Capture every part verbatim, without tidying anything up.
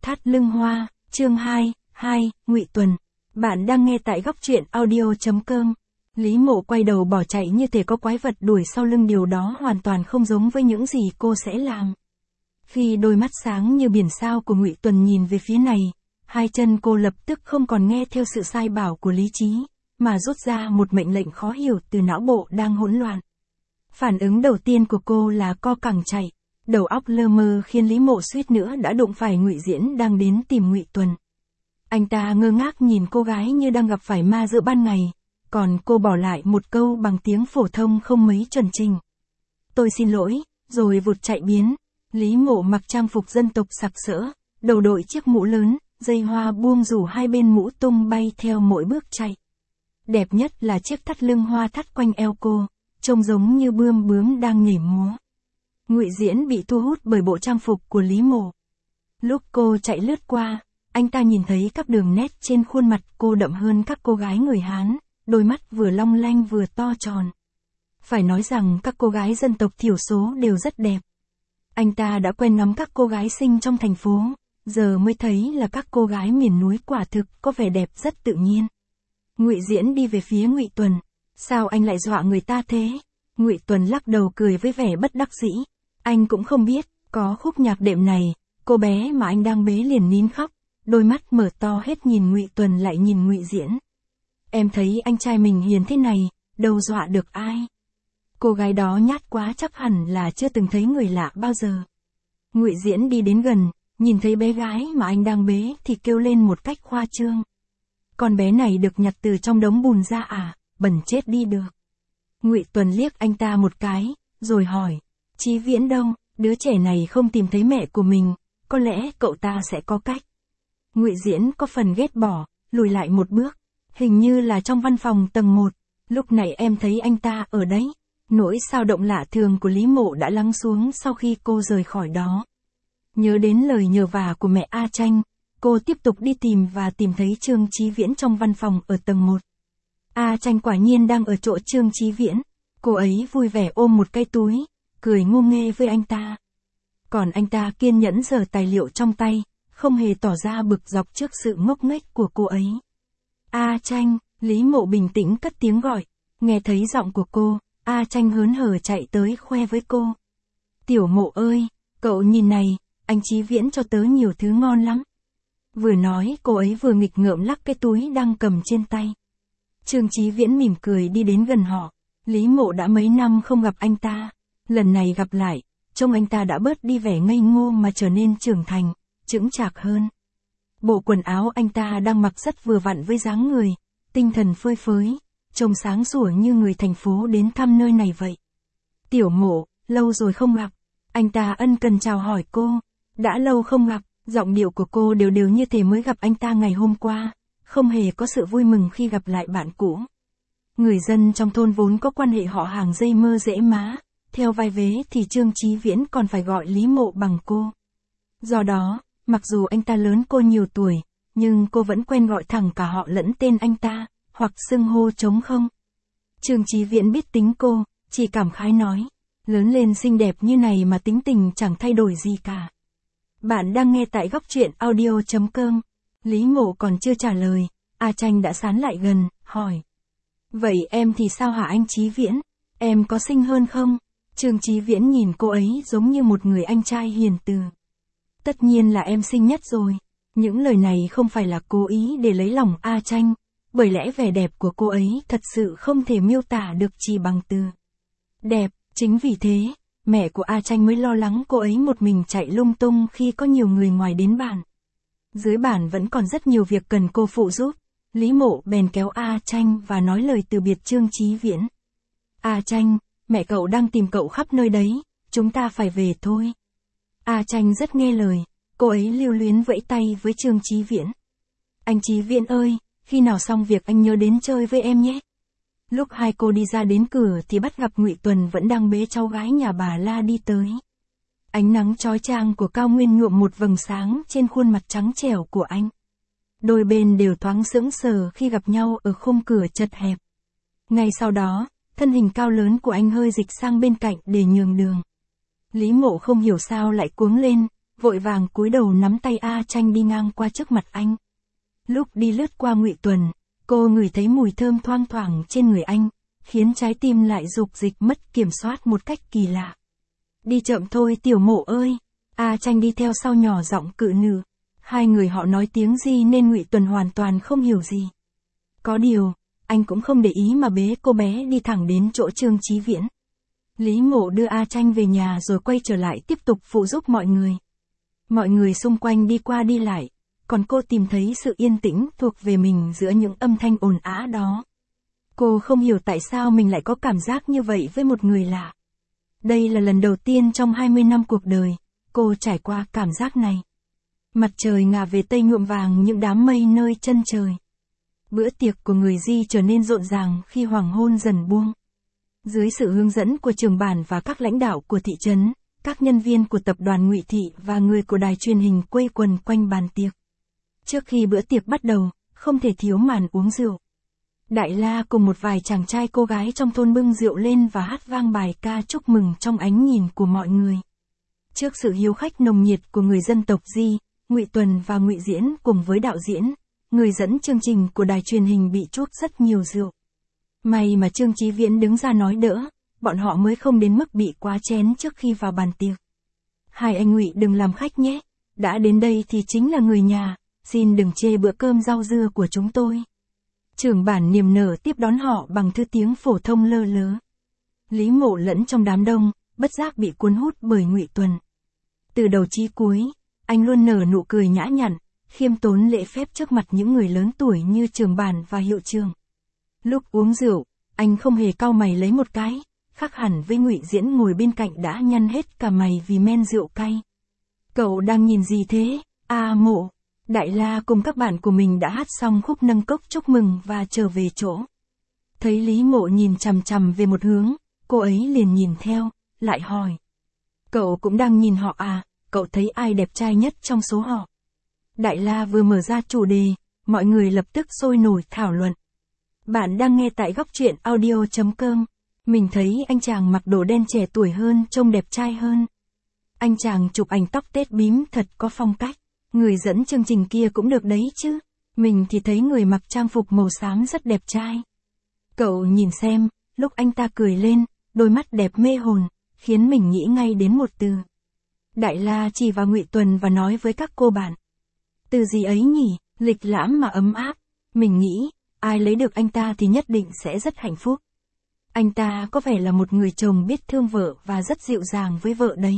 Thắt lưng hoa, chương hai, hai, Ngụy Tuần. Bạn đang nghe tại góc truyện audio chấm com. Lý Mộ quay đầu bỏ chạy như thể có quái vật đuổi sau lưng, điều đó hoàn toàn không giống với những gì cô sẽ làm. Khi đôi mắt sáng như biển sao của Ngụy Tuần nhìn về phía này, hai chân cô lập tức không còn nghe theo sự sai bảo của lý trí, mà rút ra một mệnh lệnh khó hiểu từ não bộ đang hỗn loạn. Phản ứng đầu tiên của cô là co cẳng chạy. Đầu óc lơ mơ khiến Lý Mộ suýt nữa đã đụng phải Ngụy Diễn đang đến tìm Ngụy Tuần. Anh ta ngơ ngác nhìn cô gái như đang gặp phải ma giữa ban ngày, còn cô bỏ lại một câu bằng tiếng phổ thông không mấy chuẩn chỉnh. Tôi xin lỗi, rồi vụt chạy biến. Lý Mộ mặc trang phục dân tộc sặc sỡ, đầu đội chiếc mũ lớn, dây hoa buông rủ hai bên mũ tung bay theo mỗi bước chạy. Đẹp nhất là chiếc thắt lưng hoa thắt quanh eo cô, trông giống như bươm bướm đang nhảy múa. Ngụy Diễn bị thu hút bởi bộ trang phục của Lý Mộ. Lúc cô chạy lướt qua, anh ta nhìn thấy các đường nét trên khuôn mặt cô đậm hơn các cô gái người Hán, đôi mắt vừa long lanh vừa to tròn. Phải nói rằng các cô gái dân tộc thiểu số đều rất đẹp. Anh ta đã quen ngắm các cô gái xinh trong thành phố, giờ mới thấy là các cô gái miền núi quả thực có vẻ đẹp rất tự nhiên. Ngụy Diễn đi về phía Ngụy Tuần. Sao anh lại dọa người ta thế? Ngụy Tuần lắc đầu cười với vẻ bất đắc dĩ. Anh cũng không biết, có khúc nhạc đệm này, cô bé mà anh đang bế liền nín khóc, đôi mắt mở to hết nhìn Ngụy Tuần lại nhìn Ngụy Diễn. Em thấy anh trai mình hiền thế này, đâu dọa được ai. Cô gái đó nhát quá, chắc hẳn là chưa từng thấy người lạ bao giờ. Ngụy Diễn đi đến gần, nhìn thấy bé gái mà anh đang bế thì kêu lên một cách khoa trương. Con bé này được nhặt từ trong đống bùn ra à, bẩn chết đi được. Ngụy Tuần liếc anh ta một cái, rồi hỏi. Chí Viễn đâu? Đứa trẻ này không tìm thấy mẹ của mình, có lẽ cậu ta sẽ có cách. Ngụy Diễn có phần ghét bỏ, lùi lại một bước. Hình như là trong văn phòng tầng một, lúc này em thấy anh ta ở đấy. Nỗi xao động lạ thường của Lý Mộ đã lắng xuống sau khi cô rời khỏi đó. Nhớ đến lời nhờ vả của mẹ A Tranh, cô tiếp tục đi tìm và tìm thấy Trương Chí Viễn trong văn phòng ở tầng một. A Tranh quả nhiên đang ở chỗ Trương Chí Viễn, cô ấy vui vẻ ôm một cái túi, cười ngu nghê với anh ta. Còn anh ta kiên nhẫn giở tài liệu trong tay, không hề tỏ ra bực dọc trước sự ngốc nghếch của cô ấy. A Tranh, Lý Mộ bình tĩnh cất tiếng gọi, nghe thấy giọng của cô, A Tranh hớn hở chạy tới khoe với cô. Tiểu Mộ ơi, cậu nhìn này, anh Chí Viễn cho tớ nhiều thứ ngon lắm. Vừa nói cô ấy vừa nghịch ngợm lắc cái túi đang cầm trên tay. Trương Chí Viễn mỉm cười đi đến gần họ. Lý Mộ đã mấy năm không gặp anh ta. Lần này gặp lại, trông anh ta đã bớt đi vẻ ngây ngô mà trở nên trưởng thành, chững chạc hơn. Bộ quần áo anh ta đang mặc rất vừa vặn với dáng người, tinh thần phơi phới, trông sáng sủa như người thành phố đến thăm nơi này vậy. Tiểu Mộ, lâu rồi không gặp. Anh ta ân cần chào hỏi cô. Đã lâu không gặp, giọng điệu của cô đều đều như thể mới gặp anh ta ngày hôm qua, không hề có sự vui mừng khi gặp lại bạn cũ. Người dân trong thôn vốn có quan hệ họ hàng dây mơ rễ má. Theo vai vế thì Trương Chí Viễn còn phải gọi Lý Mộ bằng cô. Do đó, mặc dù anh ta lớn cô nhiều tuổi, nhưng cô vẫn quen gọi thẳng cả họ lẫn tên anh ta, hoặc xưng hô trống không. Trương Chí Viễn biết tính cô, chỉ cảm khái nói, lớn lên xinh đẹp như này mà tính tình chẳng thay đổi gì cả. Bạn đang nghe tại góc truyện audio chấm com. Lý Mộ còn chưa trả lời, A Tranh đã sán lại gần, hỏi. Vậy em thì sao hả anh Chí Viễn? Em có xinh hơn không? Trương Chí Viễn nhìn cô ấy giống như một người anh trai hiền từ. Tất nhiên là em xinh nhất rồi. Những lời này không phải là cố ý để lấy lòng A Tranh, bởi lẽ vẻ đẹp của cô ấy thật sự không thể miêu tả được chỉ bằng từ đẹp. Chính vì thế, mẹ của A Tranh mới lo lắng cô ấy một mình chạy lung tung khi có nhiều người ngoài đến bản. Dưới bản vẫn còn rất nhiều việc cần cô phụ giúp. Lý Mộ bèn kéo A Tranh và nói lời từ biệt Trương Chí Viễn. A Tranh, mẹ cậu đang tìm cậu khắp nơi đấy, chúng ta phải về thôi. A Tranh rất nghe lời, cô ấy lưu luyến vẫy tay với Trương Chí Viễn. Anh Chí Viễn ơi, khi nào xong việc anh nhớ đến chơi với em nhé. Lúc hai cô đi ra đến cửa thì bắt gặp Ngụy Tuần vẫn đang bế cháu gái nhà bà La đi tới. Ánh nắng chói chang của cao nguyên nhuộm một vầng sáng trên khuôn mặt trắng trẻo của anh. Đôi bên đều thoáng sững sờ khi gặp nhau ở khung cửa chật hẹp. Ngay sau đó, thân hình cao lớn của anh hơi dịch sang bên cạnh để nhường đường. Lý Mộ không hiểu sao lại cuống lên, vội vàng cúi đầu nắm tay A Tranh đi ngang qua trước mặt anh. Lúc đi lướt qua Ngụy Tuần, cô ngửi thấy mùi thơm thoang thoảng trên người anh, khiến trái tim lại dục dịch mất kiểm soát một cách kỳ lạ. Đi chậm thôi tiểu Mộ ơi. A Tranh đi theo sau nhỏ giọng cự nữ. Hai người họ nói tiếng gì nên Ngụy Tuần hoàn toàn không hiểu gì. Có điều, anh cũng không để ý mà bế cô bé đi thẳng đến chỗ Trương Chí Viễn. Lý Mộ đưa A Tranh về nhà rồi quay trở lại tiếp tục phụ giúp mọi người. Mọi người xung quanh đi qua đi lại, còn cô tìm thấy sự yên tĩnh thuộc về mình giữa những âm thanh ồn ào đó. Cô không hiểu tại sao mình lại có cảm giác như vậy với một người lạ. Đây là lần đầu tiên trong hai mươi năm cuộc đời, cô trải qua cảm giác này. Mặt trời ngả về tây nhuộm vàng những đám mây nơi chân trời. Bữa tiệc của người Di trở nên rộn ràng khi hoàng hôn dần buông. Dưới sự hướng dẫn của trưởng bản và các lãnh đạo của thị trấn, các nhân viên của tập đoàn Ngụy Thị và người của đài truyền hình quây quần quanh bàn tiệc. Trước khi bữa tiệc bắt đầu, không thể thiếu màn uống rượu. Đại La cùng một vài chàng trai cô gái trong thôn bưng rượu lên và hát vang bài ca chúc mừng trong ánh nhìn của mọi người. Trước sự hiếu khách nồng nhiệt của người dân tộc Di, Ngụy Tuần và Ngụy Diễn cùng với đạo diễn, người dẫn chương trình của đài truyền hình bị chuốc rất nhiều rượu. May mà Trương Chí Viễn đứng ra nói đỡ, bọn họ mới không đến mức bị quá chén trước khi vào bàn tiệc. Hai anh Ngụy đừng làm khách nhé, đã đến đây thì chính là người nhà, xin đừng chê bữa cơm rau dưa của chúng tôi. Trưởng bản niềm nở tiếp đón họ bằng thứ tiếng phổ thông lơ lớ. Lý Mộ lẫn trong đám đông, bất giác bị cuốn hút bởi Ngụy Tuần. Từ đầu chí cuối, anh luôn nở nụ cười nhã nhặn, khiêm tốn lễ phép trước mặt những người lớn tuổi như trưởng bản và hiệu trưởng. Lúc uống rượu, anh không hề cau mày lấy một cái, khác hẳn với Ngụy Diễn ngồi bên cạnh đã nhăn hết cả mày vì men rượu cay. Cậu đang nhìn gì thế, A Mộ? Đại La cùng các bạn của mình đã hát xong khúc nâng cốc chúc mừng và trở về chỗ. Thấy Lý Mộ nhìn chằm chằm về một hướng, cô ấy liền nhìn theo, lại hỏi. Cậu cũng đang nhìn họ à, cậu thấy ai đẹp trai nhất trong số họ? Đại La vừa mở ra chủ đề, mọi người lập tức sôi nổi thảo luận. Bạn đang nghe tại góc truyện audio chấm com. Mình thấy anh chàng mặc đồ đen trẻ tuổi hơn trông đẹp trai hơn. Anh chàng chụp ảnh tóc tết bím thật có phong cách. Người dẫn chương trình kia cũng được đấy chứ. Mình thì thấy người mặc trang phục màu xám rất đẹp trai. Cậu nhìn xem, lúc anh ta cười lên, đôi mắt đẹp mê hồn, khiến mình nghĩ ngay đến một từ. Đại La chỉ vào Ngụy Tuần và nói với các cô bạn. Từ gì ấy nhỉ, lịch lãm mà ấm áp. Mình nghĩ, ai lấy được anh ta thì nhất định sẽ rất hạnh phúc. Anh ta có vẻ là một người chồng biết thương vợ và rất dịu dàng với vợ đấy.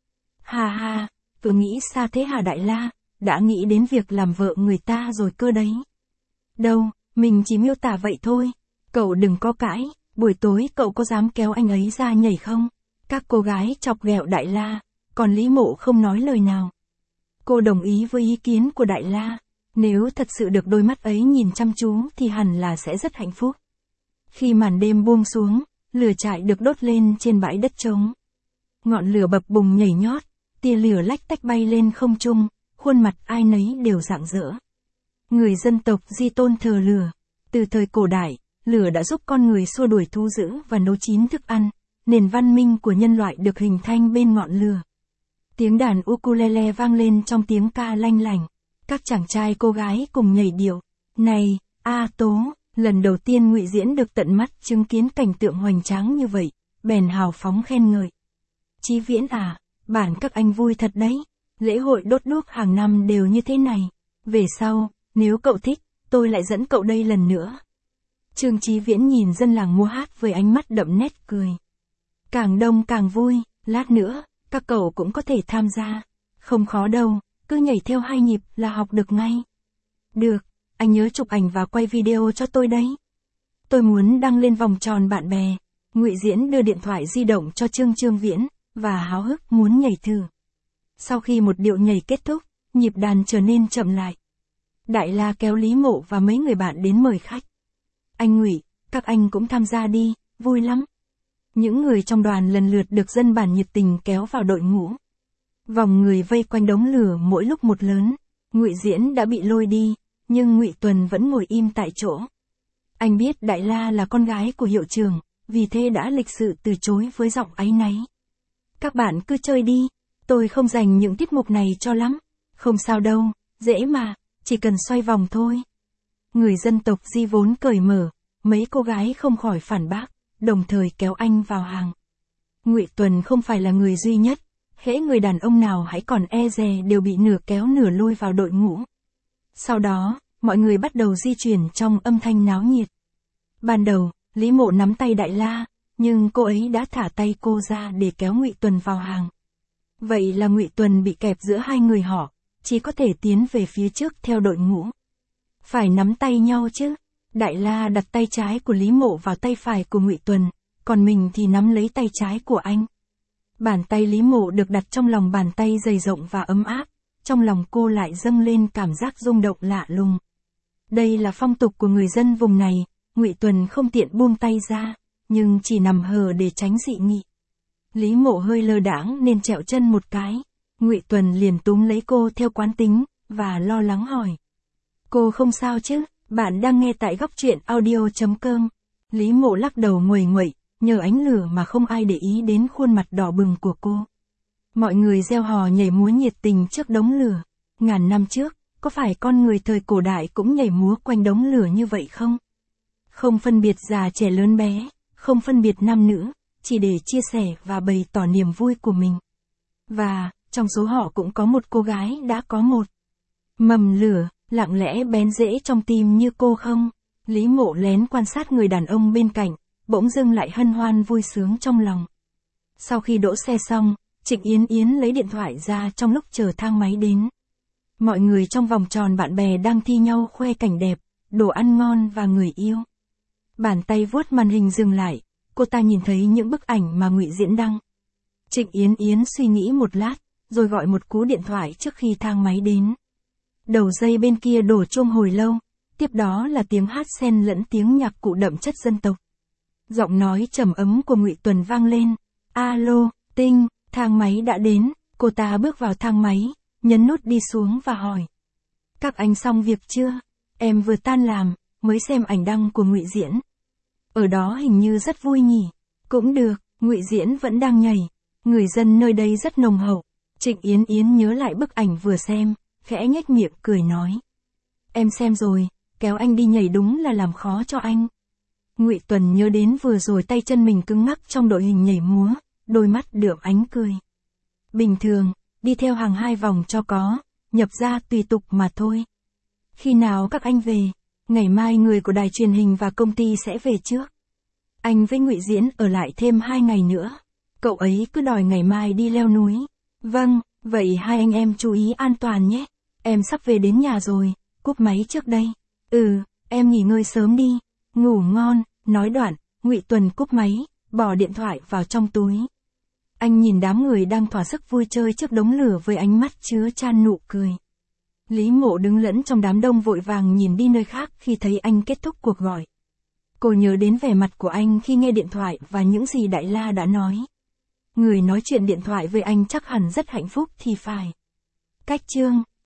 Ha ha, tôi nghĩ xa thế hả Đại La, đã nghĩ đến việc làm vợ người ta rồi cơ đấy. Đâu, mình chỉ miêu tả vậy thôi, cậu đừng có cãi, buổi tối cậu có dám kéo anh ấy ra nhảy không? Các cô gái chọc ghẹo Đại La, còn Lý Mộ không nói lời nào. Cô đồng ý với ý kiến của Đại La, nếu thật sự được đôi mắt ấy nhìn chăm chú thì hẳn là sẽ rất hạnh phúc. Khi màn đêm buông xuống, lửa trại được đốt lên trên bãi đất trống. Ngọn lửa bập bùng nhảy nhót, tia lửa lách tách bay lên không trung, khuôn mặt ai nấy đều rạng rỡ. Người dân tộc Di tôn thờ lửa. Từ thời cổ đại, lửa đã giúp con người xua đuổi thú dữ và nấu chín thức ăn, nền văn minh của nhân loại được hình thành bên ngọn lửa. Tiếng đàn ukulele vang lên trong tiếng ca lanh lảnh. Các chàng trai cô gái cùng nhảy điệu. Này, A Tố, lần đầu tiên Ngụy Diễn được tận mắt chứng kiến cảnh tượng hoành tráng như vậy, bèn hào phóng khen ngợi. Chí Viễn à, bản các anh vui thật đấy. Lễ hội đốt đuốc hàng năm đều như thế này. Về sau, nếu cậu thích, tôi lại dẫn cậu đây lần nữa. Trương Chí Viễn nhìn dân làng múa hát với ánh mắt đậm nét cười. Càng đông càng vui, lát nữa, các cậu cũng có thể tham gia. Không khó đâu, cứ nhảy theo hai nhịp là học được ngay. Được, anh nhớ chụp ảnh và quay video cho tôi đấy. Tôi muốn đăng lên vòng tròn bạn bè. Ngụy Diễn đưa điện thoại di động cho Trương Trương Viễn, và háo hức muốn nhảy thử. Sau khi một điệu nhảy kết thúc, nhịp đàn trở nên chậm lại. Đại La kéo Lý Mộ và mấy người bạn đến mời khách. Anh Ngụy, các anh cũng tham gia đi, vui lắm. Những người trong đoàn lần lượt được dân bản nhiệt tình kéo vào đội ngũ. Vòng người vây quanh đống lửa mỗi lúc một lớn. Ngụy Diễn đã bị lôi đi, nhưng Ngụy Tuần vẫn ngồi im tại chỗ. Anh biết Đại La là con gái của hiệu trưởng, vì thế đã lịch sự từ chối với giọng áy náy. Các bạn cứ chơi đi, Tôi không dành những tiết mục này cho lắm. Không sao đâu, dễ mà, chỉ cần xoay vòng thôi. Người dân tộc Di vốn cởi mở, mấy cô gái không khỏi phản bác, đồng thời kéo anh vào hàng. Ngụy Tuần không phải là người duy nhất, hễ người đàn ông nào hãy còn e dè đều bị nửa kéo nửa lôi vào đội ngũ. Sau đó, mọi người bắt đầu di chuyển trong âm thanh náo nhiệt. Ban đầu, Lý Mộ nắm tay Đại La, nhưng cô ấy đã thả tay cô ra để kéo Ngụy Tuần vào hàng. Vậy là Ngụy Tuần bị kẹp giữa hai người họ, chỉ có thể tiến về phía trước theo đội ngũ. Phải nắm tay nhau chứ. Đại La đặt tay trái của Lý Mộ vào tay phải của Ngụy Tuần, còn mình thì nắm lấy tay trái của anh. Bàn tay Lý Mộ được đặt trong lòng bàn tay dày rộng và ấm áp, trong lòng cô lại dâng lên cảm giác rung động lạ lùng. Đây là phong tục của người dân vùng này, Ngụy Tuần không tiện buông tay ra, nhưng chỉ nằm hờ để tránh dị nghị. Lý Mộ hơi lơ đãng nên trẹo chân một cái, Ngụy Tuần liền túm lấy cô theo quán tính, và lo lắng hỏi. Cô không sao chứ, bạn đang nghe tại góc truyện audio chấm com. Lý Mộ lắc đầu nguầy nguậy, nhờ ánh lửa mà không ai để ý đến khuôn mặt đỏ bừng của cô. Mọi người reo hò nhảy múa nhiệt tình trước đống lửa. Ngàn năm trước, có phải con người thời cổ đại cũng nhảy múa quanh đống lửa như vậy không? Không phân biệt già trẻ lớn bé, không phân biệt nam nữ, chỉ để chia sẻ và bày tỏ niềm vui của mình. Và, trong số họ cũng có một cô gái đã có một mầm lửa, lặng lẽ bén rễ trong tim như cô không? Lý Mộ lén quan sát người đàn ông bên cạnh, bỗng dưng lại hân hoan vui sướng trong lòng. Sau khi đỗ xe xong, Trịnh Yến Yến lấy điện thoại ra trong lúc chờ thang máy đến. Mọi người trong vòng tròn bạn bè đang thi nhau khoe cảnh đẹp, đồ ăn ngon và người yêu. Bàn tay vuốt màn hình dừng lại, cô ta nhìn thấy những bức ảnh mà Ngụy Diễn đăng. Trịnh Yến Yến suy nghĩ một lát, rồi gọi một cú điện thoại trước khi thang máy đến. Đầu dây bên kia đổ chuông hồi lâu, tiếp đó là tiếng hát xen lẫn tiếng nhạc cụ đậm chất dân tộc. Giọng nói trầm ấm của Ngụy Tuần vang lên. Alo, Tinh, thang máy đã đến. Cô ta bước vào thang máy, nhấn nút đi xuống và hỏi. Các anh xong việc chưa? Em vừa tan làm, mới xem ảnh đăng của Ngụy Diễn. Ở đó hình như rất vui nhỉ. Cũng được, Ngụy Diễn vẫn đang nhảy. Người dân nơi đây rất nồng hậu. Trịnh Yến Yến nhớ lại bức ảnh vừa xem, khẽ nhếch miệng cười nói. Em xem rồi, kéo anh đi nhảy đúng là làm khó cho anh. Ngụy Tuần nhớ đến vừa rồi tay chân mình cứng ngắc trong đội hình nhảy múa, đôi mắt đượm ánh cười. Bình thường, đi theo hàng hai vòng cho có, nhập ra tùy tục mà thôi. Khi nào các anh về? Ngày mai người của đài truyền hình và công ty sẽ về trước. Anh với Ngụy Diễn ở lại thêm hai ngày nữa. Cậu ấy cứ đòi ngày mai đi leo núi. Vâng, vậy hai anh em chú ý an toàn nhé. Em sắp về đến nhà rồi, cúp máy trước đây. Ừ, em nghỉ ngơi sớm đi. Ngủ ngon. Nói đoạn, Ngụy Tuần cúp máy, bỏ điện thoại vào trong túi. Anh nhìn đám người đang thỏa sức vui chơi trước đống lửa với ánh mắt chứa chan nụ cười. Lý Mộ đứng lẫn trong đám đông vội vàng nhìn đi nơi khác khi thấy anh kết thúc cuộc gọi. Cô nhớ đến vẻ mặt của anh khi nghe điện thoại và những gì Đại La đã nói. Người nói chuyện điện thoại với anh chắc hẳn rất hạnh phúc thì phải. Cách chương